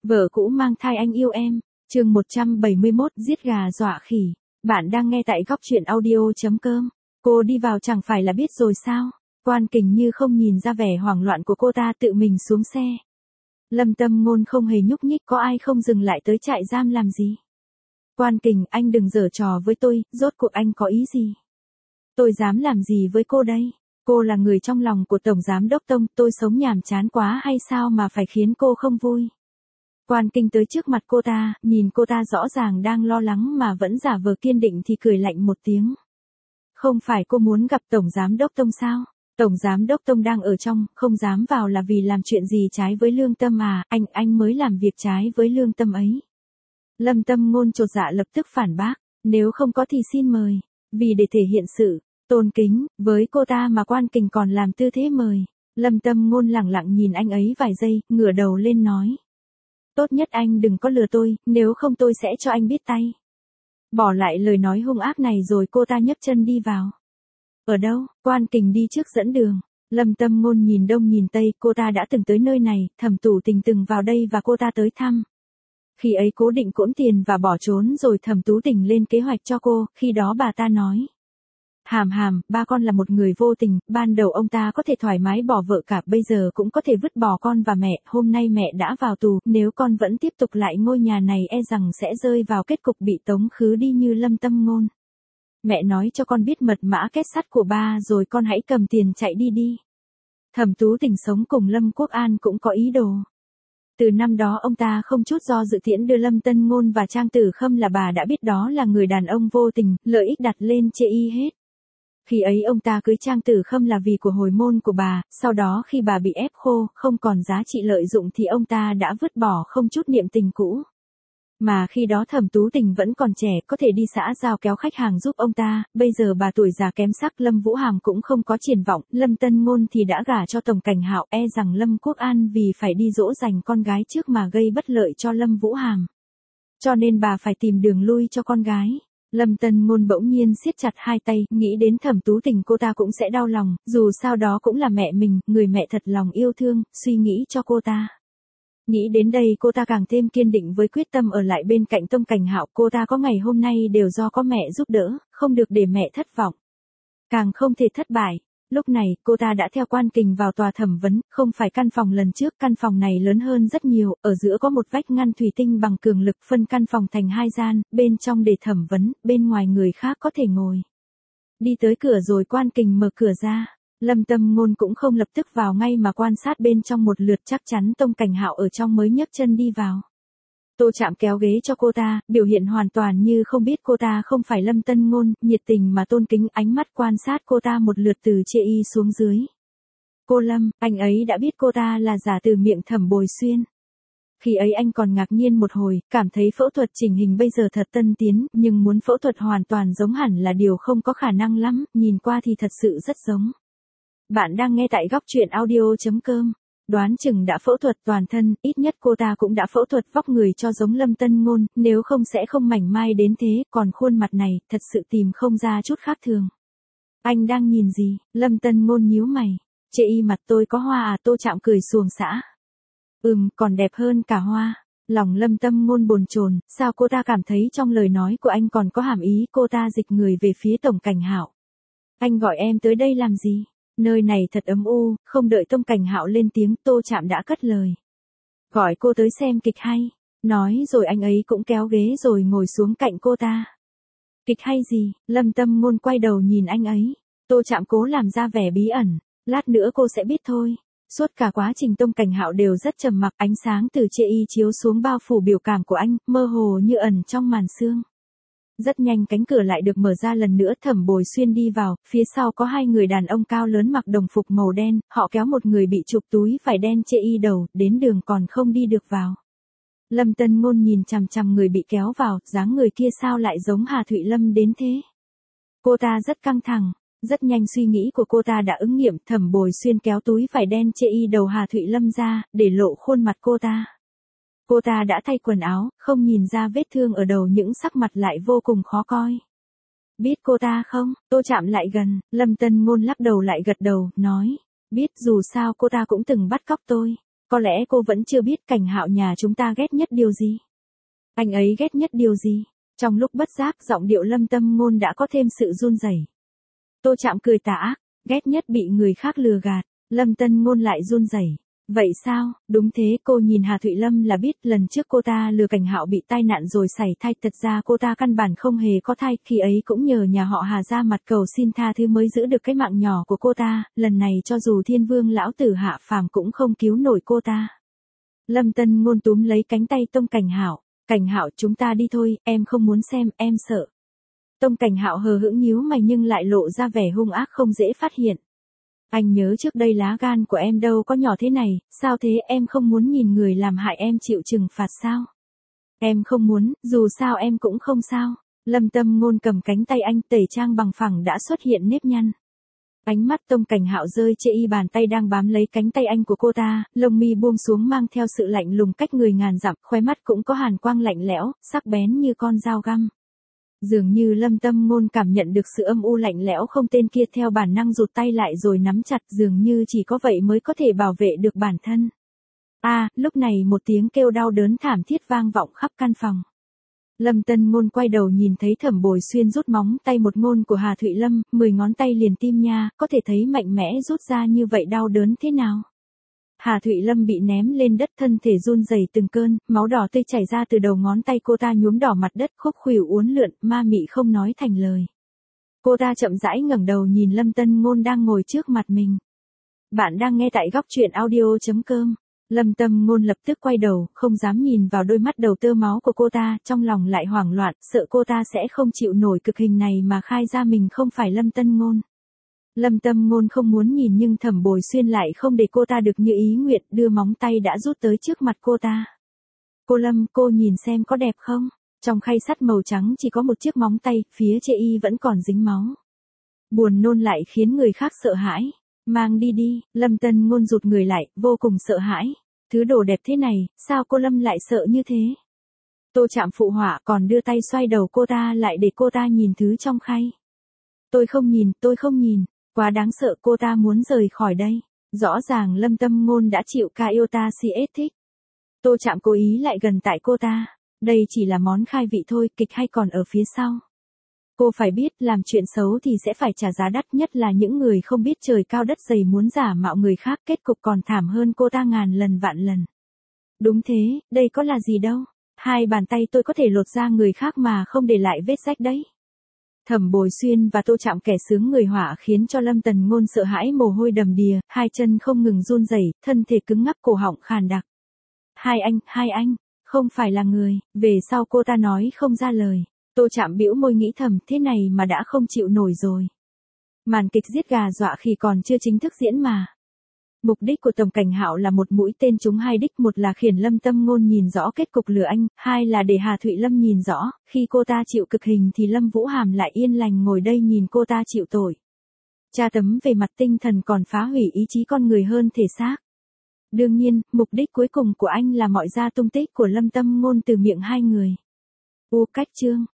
Vợ cũ mang thai anh yêu em. Chương 171, giết gà dọa khỉ. Bạn đang nghe tại góc truyện audio.com. Cô đi vào chẳng phải là biết rồi sao? Quan Kình như không nhìn ra vẻ hoảng loạn của cô ta, tự mình xuống xe. Lâm Tâm Ngôn không hề nhúc nhích, có ai không dừng lại tới trại giam làm gì? Quan Kình, anh đừng giở trò với tôi, rốt cuộc anh có ý gì? Tôi dám làm gì với cô đây? Cô là người trong lòng của Tổng Giám Đốc Tông, tôi sống nhàm chán quá hay sao mà phải khiến cô không vui? Quan Kình tới trước mặt cô ta, nhìn cô ta rõ ràng đang lo lắng mà vẫn giả vờ kiên định thì cười lạnh một tiếng. Không phải cô muốn gặp Tổng Giám Đốc Tông sao? Tổng Giám Đốc Tông đang ở trong, không dám vào là vì làm chuyện gì trái với lương tâm à? Anh mới làm việc trái với lương tâm ấy. Lâm Tâm Ngôn chột dạ lập tức phản bác, nếu không có thì xin mời. Vì để thể hiện sự tôn kính với cô ta mà Quan Kình còn làm tư thế mời. Lâm Tâm Ngôn lẳng lặng nhìn anh ấy vài giây, ngửa đầu lên nói. Tốt nhất anh đừng có lừa tôi, nếu không tôi sẽ cho anh biết tay. Bỏ lại lời nói hung ác này rồi cô ta nhấc chân đi vào. Ở đâu? Quan Kình đi trước dẫn đường. Lâm Tâm Ngôn nhìn đông nhìn tây, cô ta đã từng tới nơi này, Thẩm Tú Tình từng vào đây và cô ta tới thăm. Khi ấy cố định cỗn tiền và bỏ trốn rồi Thẩm Tú Tình lên kế hoạch cho cô, khi đó bà ta nói. Hàm, ba con là một người vô tình, ban đầu ông ta có thể thoải mái bỏ vợ cả, bây giờ cũng có thể vứt bỏ con và mẹ, hôm nay mẹ đã vào tù, nếu con vẫn tiếp tục lại ngôi nhà này e rằng sẽ rơi vào kết cục bị tống khứ đi như Lâm Tâm Ngôn. Mẹ nói cho con biết mật mã kết sắt của ba rồi con hãy cầm tiền chạy đi. Thẩm Tú Tình sống cùng Lâm Quốc An cũng có ý đồ. Từ năm đó ông ta không chút do dự tiễn đưa Lâm Tân Ngôn và Trang Tử Khâm, là bà đã biết đó là người đàn ông vô tình, lợi ích đặt lên chê y hết. Khi ấy ông ta cưới Trang Tử Khâm là vì của hồi môn của bà, sau đó khi bà bị ép khô, không còn giá trị lợi dụng thì ông ta đã vứt bỏ không chút niệm tình cũ. Mà khi đó Thẩm Tú Tình vẫn còn trẻ, có thể đi xã giao kéo khách hàng giúp ông ta, bây giờ bà tuổi già kém sắc, Lâm Vũ Hàm cũng không có triển vọng, Lâm Tân Ngôn thì đã gả cho Tổng Cảnh Hạo, e rằng Lâm Quốc An vì phải đi dỗ dành con gái trước mà gây bất lợi cho Lâm Vũ Hàm. Cho nên bà phải tìm đường lui cho con gái. Lâm Tân Ngôn bỗng nhiên siết chặt hai tay, nghĩ đến Thẩm Tú Tình cô ta cũng sẽ đau lòng, dù sao đó cũng là mẹ mình, người mẹ thật lòng yêu thương, suy nghĩ cho cô ta. Nghĩ đến đây cô ta càng thêm kiên định với quyết tâm ở lại bên cạnh Tông Cảnh Hạo, cô ta có ngày hôm nay đều do có mẹ giúp đỡ, không được để mẹ thất vọng. Càng không thể thất bại. Lúc này, cô ta đã theo Quan Kình vào tòa thẩm vấn, không phải căn phòng lần trước, căn phòng này lớn hơn rất nhiều, ở giữa có một vách ngăn thủy tinh bằng cường lực phân căn phòng thành hai gian, bên trong để thẩm vấn, bên ngoài người khác có thể ngồi. Đi tới cửa rồi Quan Kình mở cửa ra. Lâm Tâm Ngôn cũng không lập tức vào ngay mà quan sát bên trong một lượt, chắc chắn Tông Cảnh Hạo ở trong mới nhấc chân đi vào. Tô Trạm kéo ghế cho cô ta, biểu hiện hoàn toàn như không biết cô ta không phải Lâm Tân Ngôn, nhiệt tình mà tôn kính, ánh mắt quan sát cô ta một lượt từ chê y xuống dưới. Cô Lâm, anh ấy đã biết cô ta là giả từ miệng Thẩm Bồi Xuyên. Khi ấy anh còn ngạc nhiên một hồi, cảm thấy phẫu thuật chỉnh hình bây giờ thật tân tiến, nhưng muốn phẫu thuật hoàn toàn giống hẳn là điều không có khả năng lắm, nhìn qua thì thật sự rất giống. Bạn đang nghe tại góc truyện audio.com. Đoán chừng đã phẫu thuật toàn thân, ít nhất cô ta cũng đã phẫu thuật vóc người cho giống Lâm Tân Ngôn, nếu không sẽ không mảnh mai đến thế, còn khuôn mặt này, thật sự tìm không ra chút khác thường. Anh đang nhìn gì? Lâm Tân Ngôn nhíu mày. Chê y mặt tôi có hoa à? Tô Trạm cười xuồng xã. Còn đẹp hơn cả hoa. Lòng Lâm Tâm Ngôn bồn chồn, sao cô ta cảm thấy trong lời nói của anh còn có hàm ý, cô ta dịch người về phía Tổng Cảnh Hạo. Anh gọi em tới đây làm gì? Nơi này thật âm u, không đợi Tông Cảnh Hạo lên tiếng, Tô Trạm đã cất lời. Gọi cô tới xem kịch hay. Nói rồi anh ấy cũng kéo ghế rồi ngồi xuống cạnh cô ta. Kịch hay gì? Lâm Tâm Ngôn quay đầu nhìn anh ấy. Tô Trạm cố làm ra vẻ bí ẩn. Lát nữa cô sẽ biết thôi. Suốt cả quá trình Tông Cảnh Hạo đều rất trầm mặc, ánh sáng từ chê y chiếu xuống bao phủ biểu cảm của anh, mơ hồ như ẩn trong màn sương. Rất nhanh cánh cửa lại được mở ra lần nữa, Thẩm Bồi Xuyên đi vào, phía sau có hai người đàn ông cao lớn mặc đồng phục màu đen, họ kéo một người bị chụp túi vải đen chê y đầu, đến đường còn không đi được vào. Lâm Tân Ngôn nhìn chằm chằm người bị kéo vào, dáng người kia sao lại giống Hà Thụy Lâm đến thế? Cô ta rất căng thẳng, rất nhanh suy nghĩ của cô ta đã ứng nghiệm, Thẩm Bồi Xuyên kéo túi vải đen chê y đầu Hà Thụy Lâm ra, để lộ khuôn mặt cô ta. Cô ta đã thay quần áo, không nhìn ra vết thương ở đầu, những sắc mặt lại vô cùng khó coi. Biết cô ta không? Tô Trạm lại gần, Lâm Tân Ngôn lắc đầu lại gật đầu, nói. Biết, dù sao cô ta cũng từng bắt cóc tôi. Có lẽ cô vẫn chưa biết Cảnh Hạo nhà chúng ta ghét nhất điều gì. Anh ấy ghét nhất điều gì? Trong lúc bất giác giọng điệu Lâm Tâm Ngôn đã có thêm sự run rẩy. Tô Trạm cười tà ác, ghét nhất bị người khác lừa gạt. Lâm Tân Ngôn lại run rẩy. Vậy sao? Đúng thế, cô nhìn Hà Thụy Lâm là biết lần trước cô ta lừa Cảnh Hạo bị tai nạn rồi sảy thai, thật ra cô ta căn bản không hề có thai, khi ấy cũng nhờ nhà họ Hà ra mặt cầu xin tha thứ mới giữ được cái mạng nhỏ của cô ta, lần này cho dù Thiên Vương lão tử hạ phàm cũng không cứu nổi cô ta. Lâm Tân Ngôn túm lấy cánh tay Tông Cảnh Hạo, Cảnh Hạo chúng ta đi thôi, em không muốn xem, em sợ. Tông Cảnh Hạo hờ hững nhíu mày nhưng lại lộ ra vẻ hung ác không dễ phát hiện. Anh nhớ trước đây lá gan của em đâu có nhỏ thế này, sao thế, em không muốn nhìn người làm hại em chịu trừng phạt sao? Em không muốn, dù sao em cũng không sao. Lâm Tâm Ngôn cầm cánh tay anh, tẩy trang bằng phẳng đã xuất hiện nếp nhăn. Ánh mắt Tông Cảnh Hạo rơi chê y bàn tay đang bám lấy cánh tay anh của cô ta, lông mi buông xuống mang theo sự lạnh lùng cách người ngàn dặm, khóe mắt cũng có hàn quang lạnh lẽo, sắc bén như con dao găm. Dường như Lâm Tâm Ngôn cảm nhận được sự âm u lạnh lẽo không tên kia, theo bản năng rụt tay lại rồi nắm chặt, dường như chỉ có vậy mới có thể bảo vệ được bản thân. Lúc này một tiếng kêu đau đớn thảm thiết vang vọng khắp căn phòng. Lâm Tân Ngôn quay đầu nhìn thấy Thẩm Bồi Xuyên rút móng tay một ngôn của Hà Thụy Lâm, 10 ngón tay liền tim nha, có thể thấy mạnh mẽ rút ra như vậy đau đớn thế nào. Hà Thụy Lâm bị ném lên đất, thân thể run rẩy từng cơn, máu đỏ tươi chảy ra từ đầu ngón tay cô ta nhuốm đỏ mặt đất, khúc khuỷu uốn lượn, ma mị không nói thành lời. Cô ta chậm rãi ngẩng đầu nhìn Lâm Tân Ngôn đang ngồi trước mặt mình. Bạn đang nghe tại góc truyện audio.com. Lâm Tâm Ngôn lập tức quay đầu, không dám nhìn vào đôi mắt đầu tơ máu của cô ta, trong lòng lại hoảng loạn, sợ cô ta sẽ không chịu nổi cực hình này mà khai ra mình không phải Lâm Tân Ngôn. Lâm Tâm Ngôn không muốn nhìn nhưng Thẩm Bồi Xuyên lại không để cô ta được như ý nguyện, đưa móng tay đã rút tới trước mặt cô ta. Cô Lâm, cô nhìn xem có đẹp không? Trong khay sắt màu trắng chỉ có một chiếc móng tay, phía chê y vẫn còn dính máu. Buồn nôn lại khiến người khác sợ hãi. Mang đi đi, Lâm Tân Ngôn rụt người lại, vô cùng sợ hãi. Thứ đồ đẹp thế này, sao cô Lâm lại sợ như thế? Tô Trạm phụ họa còn đưa tay xoay đầu cô ta lại để cô ta nhìn thứ trong khay. Tôi không nhìn, quá đáng sợ, cô ta muốn rời khỏi đây. Rõ ràng Lâm Tâm Ngôn đã chịu ca yêu ta si ết thích. Tô Trạm cố ý lại gần tại cô ta. Đây chỉ là món khai vị thôi, kịch hay còn ở phía sau. Cô phải biết làm chuyện xấu thì sẽ phải trả giá đắt, nhất là những người không biết trời cao đất dày muốn giả mạo người khác, kết cục còn thảm hơn cô ta ngàn lần vạn lần. Đúng thế, đây có là gì đâu. 2 bàn tay tôi có thể lột da người khác mà không để lại vết rách đấy. Thẩm Bồi Xuyên và Tô Trạm kẻ sướng người họa khiến cho Lâm Tần Ngôn sợ hãi mồ hôi đầm đìa, 2 chân không ngừng run rẩy, thân thể cứng ngắc, cổ họng khàn đặc. Hai anh, không phải là người, về sau cô ta nói không ra lời. Tô Trạm bĩu môi nghĩ thầm, thế này mà đã không chịu nổi rồi. Màn kịch giết gà dọa khỉ còn chưa chính thức diễn mà. Mục đích của Tổng Cảnh Hạo là một mũi tên trúng 2 đích, một là khiển Lâm Tâm Ngôn nhìn rõ kết cục lừa anh, 2 là để Hà Thụy Lâm nhìn rõ, khi cô ta chịu cực hình thì Lâm Vũ Hàm lại yên lành ngồi đây nhìn cô ta chịu tội. Tra tấn về mặt tinh thần còn phá hủy ý chí con người hơn thể xác. Đương nhiên, mục đích cuối cùng của anh là mọi ra tung tích của Lâm Tâm Ngôn từ miệng 2 người. Cách chương